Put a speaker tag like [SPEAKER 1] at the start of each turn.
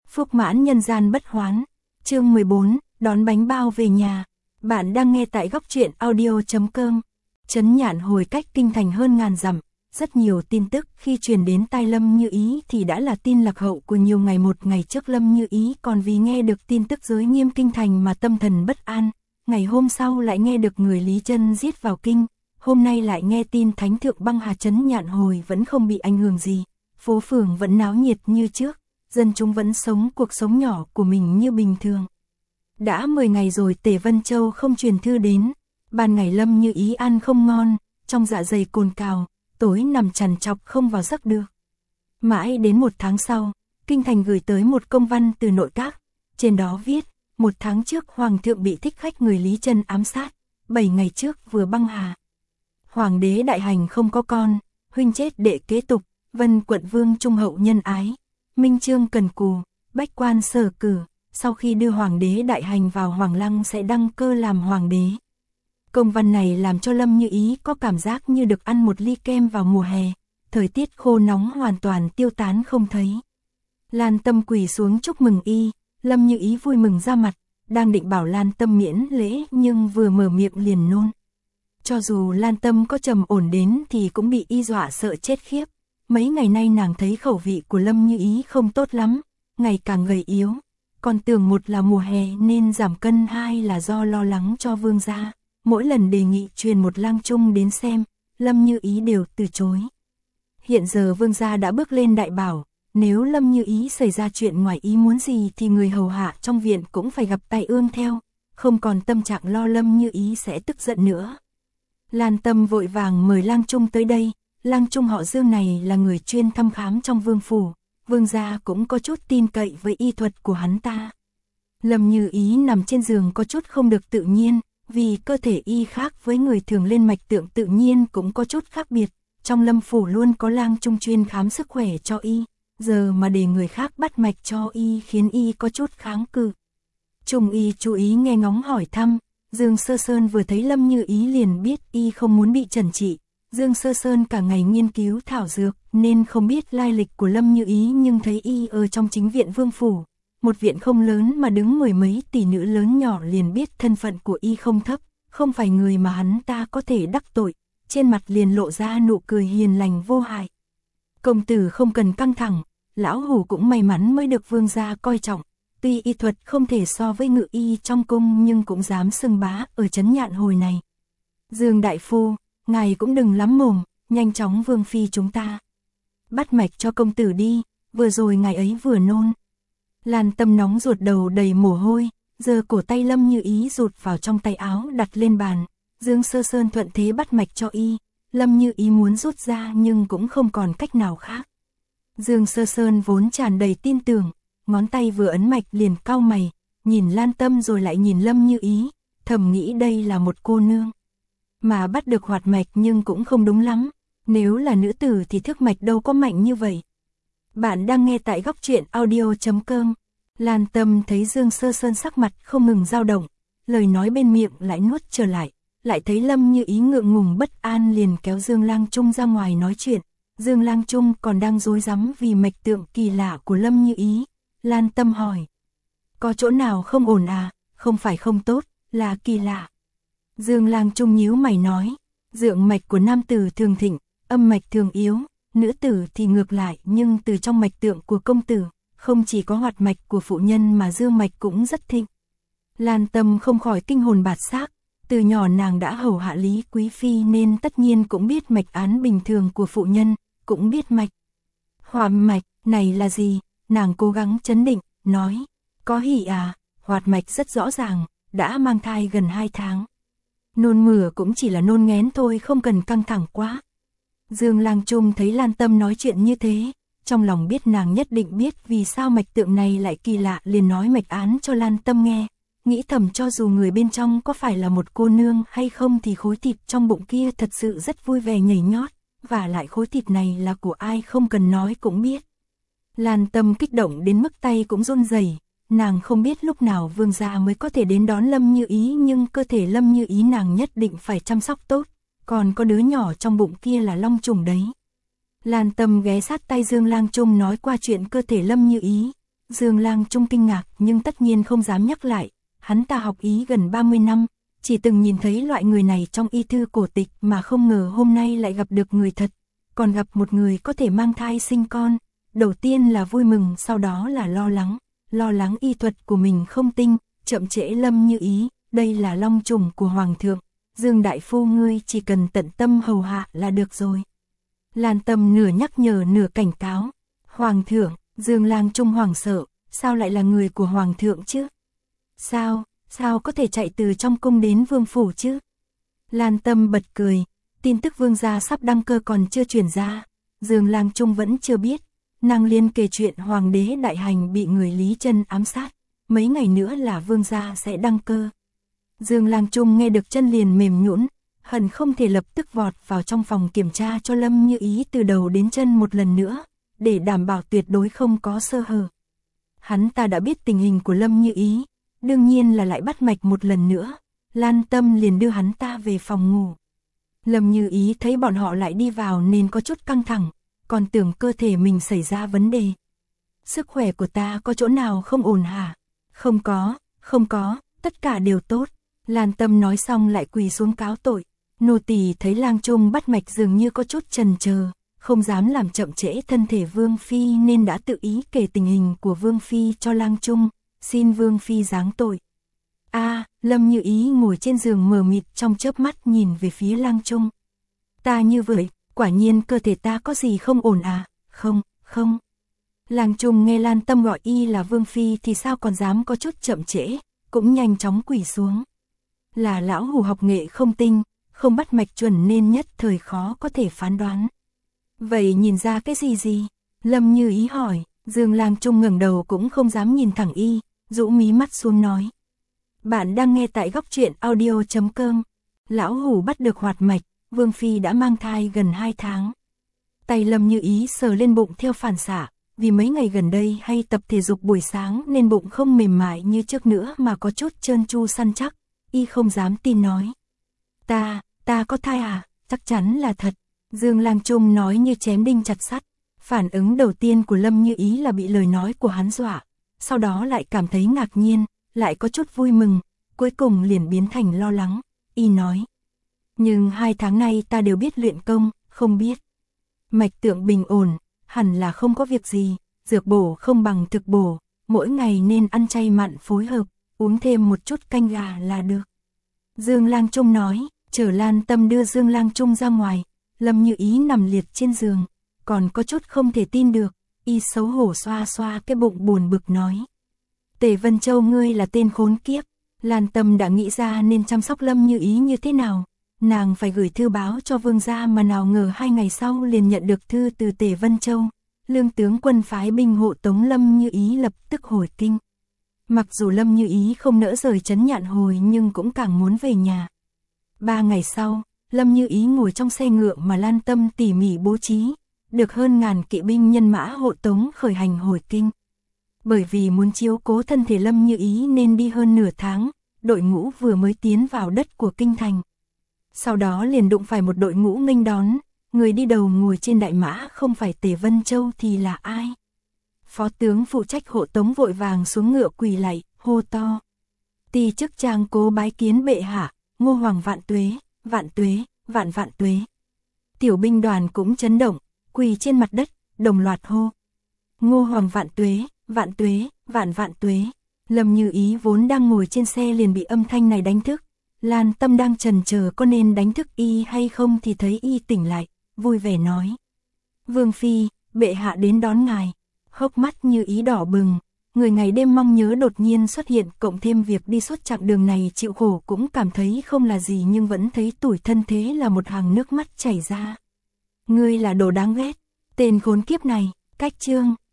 [SPEAKER 1] Phúc mãn nhân gian bất hoán. Chương 14, đón bánh bao về nhà. Bạn đang nghe tại góc truyện audio.com. Trấn Nhạn Hồi cách kinh thành hơn ngàn dặm, rất nhiều tin tức khi truyền đến tai Lâm Như Ý thì đã là tin lạc hậu của nhiều ngày. Một ngày trước Lâm Như Ý còn vì nghe được tin tức giới nghiêm kinh thành mà tâm thần bất an, ngày hôm sau lại nghe được người Lý Chân giết vào kinh, hôm nay lại nghe tin Thánh thượng băng hà. Trấn Nhạn Hồi vẫn không bị ảnh hưởng gì, phố phường vẫn náo nhiệt như trước, dân chúng vẫn sống cuộc sống nhỏ của mình như bình thường. Đã 10 ngày rồi Tề Vân Châu không truyền thư đến, ban ngày Lâm Như Ý ăn không ngon, trong dạ dày cồn cào, tối nằm trằn trọc không vào giấc được. Mãi đến 1 tháng sau, kinh thành gửi tới một công văn từ nội các, trên đó viết, 1 tháng trước Hoàng thượng bị thích khách người Lý Chân ám sát, 7 ngày trước vừa băng hà. Hoàng đế đại hành không có con, huynh chết đệ kế tục, Vân quận vương trung hậu nhân ái, minh chương cần cù, bách quan sở cử, sau khi đưa Hoàng đế đại hành vào Hoàng lăng sẽ đăng cơ làm Hoàng đế. Công văn này làm cho Lâm Như Ý có cảm giác như được ăn một ly kem vào mùa hè, thời tiết khô nóng hoàn toàn tiêu tán không thấy. Lan Tâm quỳ xuống chúc mừng y, Lâm Như Ý vui mừng ra mặt, đang định bảo Lan Tâm miễn lễ nhưng vừa mở miệng liền nôn. Cho dù Lan Tâm có trầm ổn đến thì cũng bị y dọa sợ chết khiếp. Mấy ngày nay nàng thấy khẩu vị của Lâm Như Ý không tốt lắm, ngày càng gầy yếu, còn tưởng một là mùa hè nên giảm cân, hai là do lo lắng cho vương gia. Mỗi lần đề nghị truyền một lang trung đến xem, Lâm Như Ý đều từ chối. Hiện giờ vương gia đã bước lên đại bảo, nếu Lâm Như Ý xảy ra chuyện ngoài ý muốn gì thì người hầu hạ trong viện cũng phải gặp tai ương theo, không còn tâm trạng lo Lâm Như Ý sẽ tức giận nữa. Lan Tâm vội vàng mời lang trung tới đây, lang trung họ Dương này là người chuyên thăm khám trong vương phủ, vương gia cũng có chút tin cậy với y thuật của hắn ta. Lâm Như Ý nằm trên giường có chút không được tự nhiên, vì cơ thể y khác với người thường, lên mạch tượng tự nhiên cũng có chút khác biệt, trong Lâm phủ luôn có lang trung chuyên khám sức khỏe cho y, giờ mà để người khác bắt mạch cho y khiến y có chút kháng cự. Trung y chú ý nghe ngóng hỏi thăm, Dương Sơ Sơn vừa thấy Lâm Như Ý liền biết y không muốn bị trần trị. Dương Sơ Sơn cả ngày nghiên cứu thảo dược nên không biết lai lịch của Lâm Như Ý, nhưng thấy y ở trong chính viện vương phủ, một viện không lớn mà đứng 10 mấy tỷ nữ lớn nhỏ, liền biết thân phận của y không thấp, không phải người mà hắn ta có thể đắc tội, trên mặt liền lộ ra nụ cười hiền lành vô hại. Công tử không cần căng thẳng, lão hủ cũng may mắn mới được vương gia coi trọng, tuy y thuật không thể so với ngự y trong cung nhưng cũng dám xưng bá ở Trấn Nhạn Hồi này. Dương đại phu, ngài cũng đừng lắm mồm, nhanh chóng vương phi chúng ta bắt mạch cho công tử đi, vừa rồi ngài ấy vừa nôn. Lan Tâm nóng ruột, đầu đầy mồ hôi, giờ cổ tay Lâm Như Ý rụt vào trong tay áo đặt lên bàn, Dương Sơ Sơn thuận thế bắt mạch cho y, Lâm Như Ý muốn rút ra nhưng cũng không còn cách nào khác. Dương Sơ Sơn vốn tràn đầy tin tưởng, ngón tay vừa ấn mạch liền cau mày, nhìn Lan Tâm rồi lại nhìn Lâm Như Ý, thầm nghĩ đây là một cô nương mà bắt được hoạt mạch nhưng cũng không đúng lắm, nếu là nữ tử thì thức mạch đâu có mạnh như vậy. Bạn đang nghe tại góc truyện audio.com. Lan Tâm thấy Dương Sơ Sơn sắc mặt không ngừng dao động, lời nói bên miệng lại nuốt trở lại thấy Lâm Như Ý ngượng ngùng bất an liền kéo Dương Lang Trung ra ngoài nói chuyện. Dương Lang Trung còn đang rối rắm vì mạch tượng kỳ lạ của Lâm Như Ý. Lan Tâm hỏi, có chỗ nào không ổn à? Không phải không tốt, là kỳ lạ. Dương Lang Trung nhíu mày nói, dượng mạch của nam tử thường thịnh, âm mạch thường yếu, nữ tử thì ngược lại, nhưng từ trong mạch tượng của công tử, không chỉ có hoạt mạch của phụ nhân mà dương mạch cũng rất thịnh. Lan Tâm không khỏi kinh hồn bạt xác, từ nhỏ nàng đã hầu hạ Lý Quý Phi nên tất nhiên cũng biết mạch án bình thường của phụ nhân, cũng biết mạch hoạt mạch này là gì. Nàng cố gắng trấn định, nói, có hỉ à, hoạt mạch rất rõ ràng, đã mang thai gần 2 tháng. Nôn mửa cũng chỉ là nôn nghén thôi, không cần căng thẳng quá. Dương Lang Trung thấy Lan Tâm nói chuyện như thế, trong lòng biết nàng nhất định biết vì sao mạch tượng này lại kỳ lạ, liền nói mạch án cho Lan Tâm nghe, nghĩ thầm cho dù người bên trong có phải là một cô nương hay không thì khối thịt trong bụng kia thật sự rất vui vẻ nhảy nhót, và lại khối thịt này là của ai không cần nói cũng biết. Lan Tâm kích động đến mức tay cũng run rẩy, nàng không biết lúc nào vương gia mới có thể đến đón Lâm Như Ý, nhưng cơ thể Lâm Như Ý nàng nhất định phải chăm sóc tốt, còn có đứa nhỏ trong bụng kia là long trùng đấy. Lan Tâm ghé sát tay Dương Lang Trung nói qua chuyện cơ thể Lâm Như Ý, Dương Lang Trung kinh ngạc nhưng tất nhiên không dám nhắc lại, hắn ta học y gần 30 năm, chỉ từng nhìn thấy loại người này trong y thư cổ tịch mà không ngờ hôm nay lại gặp được người thật, còn gặp một người có thể mang thai sinh con. Đầu tiên là vui mừng, sau đó là lo lắng y thuật của mình không tinh, chậm trễ Lâm Như Ý, đây là long trùng của Hoàng thượng, Dương đại phu ngươi chỉ cần tận tâm hầu hạ là được rồi. Lan Tâm nửa nhắc nhở nửa cảnh cáo, Hoàng thượng, Dương Lang Trung hoảng sợ, sao lại là người của Hoàng thượng chứ? Sao có thể chạy từ trong cung đến vương phủ chứ? Lan Tâm bật cười, tin tức vương gia sắp đăng cơ còn chưa truyền ra, Dương Lang Trung vẫn chưa biết. Nàng liên kể chuyện hoàng đế đại hành bị người Lý Chân ám sát, mấy ngày nữa là vương gia sẽ đăng cơ. Dương Lang Trung nghe được chân liền mềm nhũn, hận không thể lập tức vọt vào trong phòng kiểm tra cho Lâm Như Ý từ đầu đến chân một lần nữa, để đảm bảo tuyệt đối không có sơ hở. Hắn ta đã biết tình hình của Lâm Như Ý, đương nhiên là lại bắt mạch một lần nữa, Lan Tâm liền đưa hắn ta về phòng ngủ. Lâm Như Ý thấy bọn họ lại đi vào nên có chút căng thẳng, còn tưởng cơ thể mình xảy ra vấn đề. Sức khỏe của ta có chỗ nào không ổn hả? Không có, tất cả đều tốt. Lan Tâm nói xong lại quỳ xuống cáo tội. Nô tỳ thấy Lang Trung bắt mạch dường như có chút chần chờ, không dám làm chậm trễ thân thể Vương Phi nên đã tự ý kể tình hình của Vương Phi cho Lang Trung, xin Vương Phi giáng tội. Lâm Như Ý ngồi trên giường mờ mịt trong chớp mắt nhìn về phía Lang Trung. Ta như vậy, quả nhiên cơ thể ta có gì không ổn à? Không. Lang Trung nghe Lan Tâm gọi y là Vương Phi thì sao còn dám có chút chậm trễ, cũng nhanh chóng quỳ xuống. Là lão hủ học nghệ không tinh, không bắt mạch chuẩn nên nhất thời khó có thể phán đoán. Vậy nhìn ra cái gì? Lâm Như Ý hỏi. Dương Lang Trung ngẩng đầu cũng không dám nhìn thẳng y, rũ mí mắt xuống nói. Bạn đang nghe tại góc truyện audio.com. Lão hủ bắt được hoạt mạch, Vương Phi đã mang thai gần 2 tháng. Tay Lâm Như Ý sờ lên bụng theo phản xạ, vì mấy ngày gần đây hay tập thể dục buổi sáng nên bụng không mềm mại như trước nữa mà có chút trơn tru săn chắc, y không dám tin nói. Ta có thai à? Chắc chắn là thật. Dương Lang Trung nói như chém đinh chặt sắt. Phản ứng đầu tiên của Lâm Như Ý là bị lời nói của hắn dọa, sau đó lại cảm thấy ngạc nhiên, lại có chút vui mừng, cuối cùng liền biến thành lo lắng. Y nói, nhưng 2 tháng nay ta đều biết luyện công, không biết. Mạch tượng bình ổn, hẳn là không có việc gì, dược bổ không bằng thực bổ, mỗi ngày nên ăn chay mặn phối hợp, uống thêm một chút canh gà là được. Dương Lang Trung nói, chở Lan Tâm đưa Dương Lang Trung ra ngoài, Lâm Như Ý nằm liệt trên giường, còn có chút không thể tin được, y xấu hổ xoa xoa cái bụng buồn bực nói. Tề Vân Châu ngươi là tên khốn kiếp, Lan Tâm đã nghĩ ra nên chăm sóc Lâm Như Ý như thế nào. Nàng phải gửi thư báo cho vương gia mà nào ngờ 2 ngày sau liền nhận được thư từ Tề Vân Châu. Lương tướng quân phái binh hộ tống Lâm Như Ý lập tức hồi kinh. Mặc dù Lâm Như Ý không nỡ rời trấn Nhạn Hồi nhưng cũng càng muốn về nhà. 3 ngày sau, Lâm Như Ý ngồi trong xe ngựa mà Lan Tâm tỉ mỉ bố trí, được hơn ngàn kỵ binh nhân mã hộ tống khởi hành hồi kinh. Bởi vì muốn chiếu cố thân thể Lâm Như Ý nên đi hơn nửa tháng, đội ngũ vừa mới tiến vào đất của kinh thành. Sau đó liền đụng phải một đội ngũ nghênh đón, người đi đầu ngồi trên đại mã không phải Tề Vân Châu thì là ai? Phó tướng phụ trách hộ tống vội vàng xuống ngựa quỳ lạy, hô to. Ti chức trang cố bái kiến bệ hạ, Ngô Hoàng vạn tuế, vạn tuế. Tiểu binh đoàn cũng chấn động, quỳ trên mặt đất, đồng loạt hô. Ngô Hoàng vạn tuế, vạn tuế. Lâm Như Ý vốn đang ngồi trên xe liền bị âm thanh này đánh thức. Lan Tâm đang chần chờ có nên đánh thức y hay không thì thấy y tỉnh lại, vui vẻ nói. Vương Phi, bệ hạ đến đón ngài. Hốc mắt Như Ý đỏ bừng, người ngày đêm mong nhớ đột nhiên xuất hiện, cộng thêm việc đi suốt chặng đường này chịu khổ cũng cảm thấy không là gì nhưng vẫn thấy tủi thân, thế là một hàng nước mắt chảy ra. Ngươi là đồ đáng ghét, tên khốn kiếp này, cách chương.